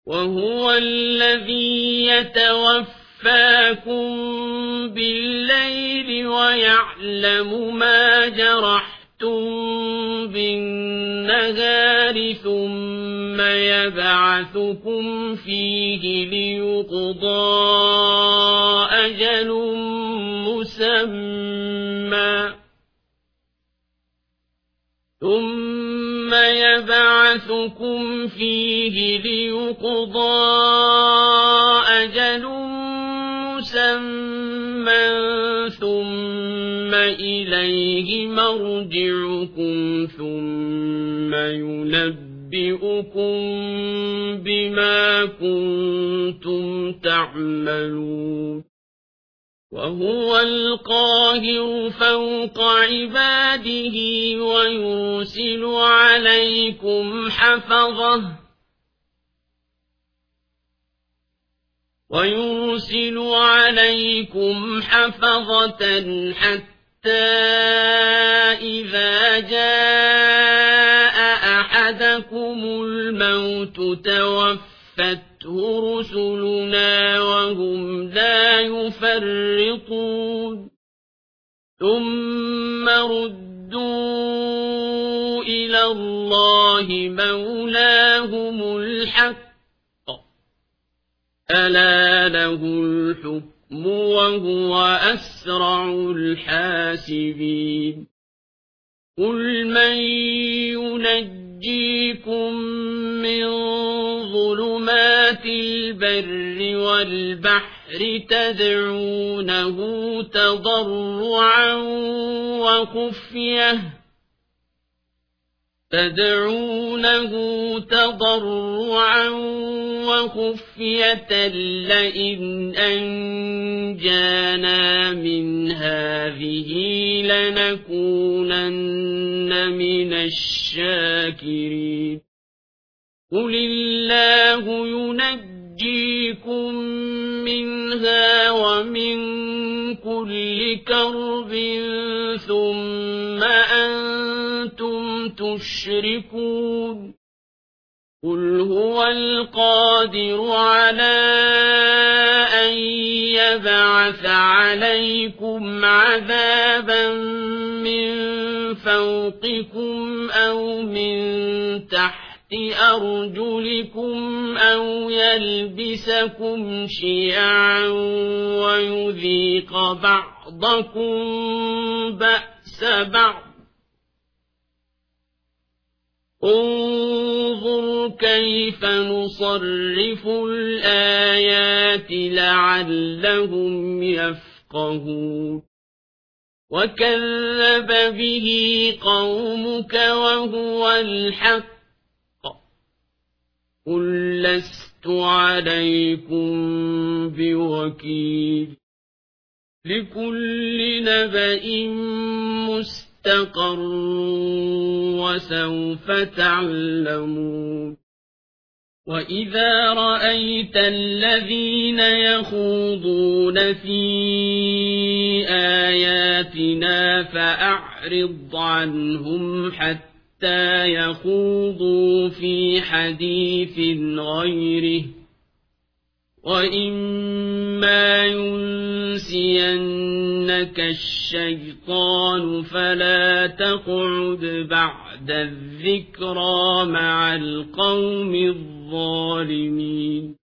وهو الذي يتوفاكم بالليل ويعلم ما جرحتم بالنهار ثم يبعثكم فيه ليقضى أجل مسمى ثم إليه مرجعكم ثم ينبئكم بما كنتم تعملون وهو القاهر فوق عباده ويرسل عليكم حفظة حتى إذا جاء أحدكم الموت توفته رسلنا وهم لا يفرطون ثم ردوا إلى الله مولاهم الحق ألا له الحكم وهو أسرع الحاسبين قل من ينجيكم من ظلمات البر والبحر تدعونه تضرعا وخفية لئن أنجانا من هذه لنكونن من الشاكرين قل الله ينجيكم منها ومن كل كرب ثم أنتم تشركون قل هو القادر على أن يبعث عليكم عذابا من فوقكم أو من تحت أرجلكم أو يلبسكم شيعا ويذيق بعضكم بأس بعض انظر كيف نصرف الآيات لعلهم يفقهون وكذب به قومك وهو الحق قل لست عليكم بوكيل لكل نبأ مستقر وسوف تعلمون وإذا رأيت الذين يخوضون في آياتنا فأعرض عنهم حتى يخوضوا في حديث غيره وإما ينسينك الشيطان فلا تقعد بعد الذكرى مع القوم الظالمين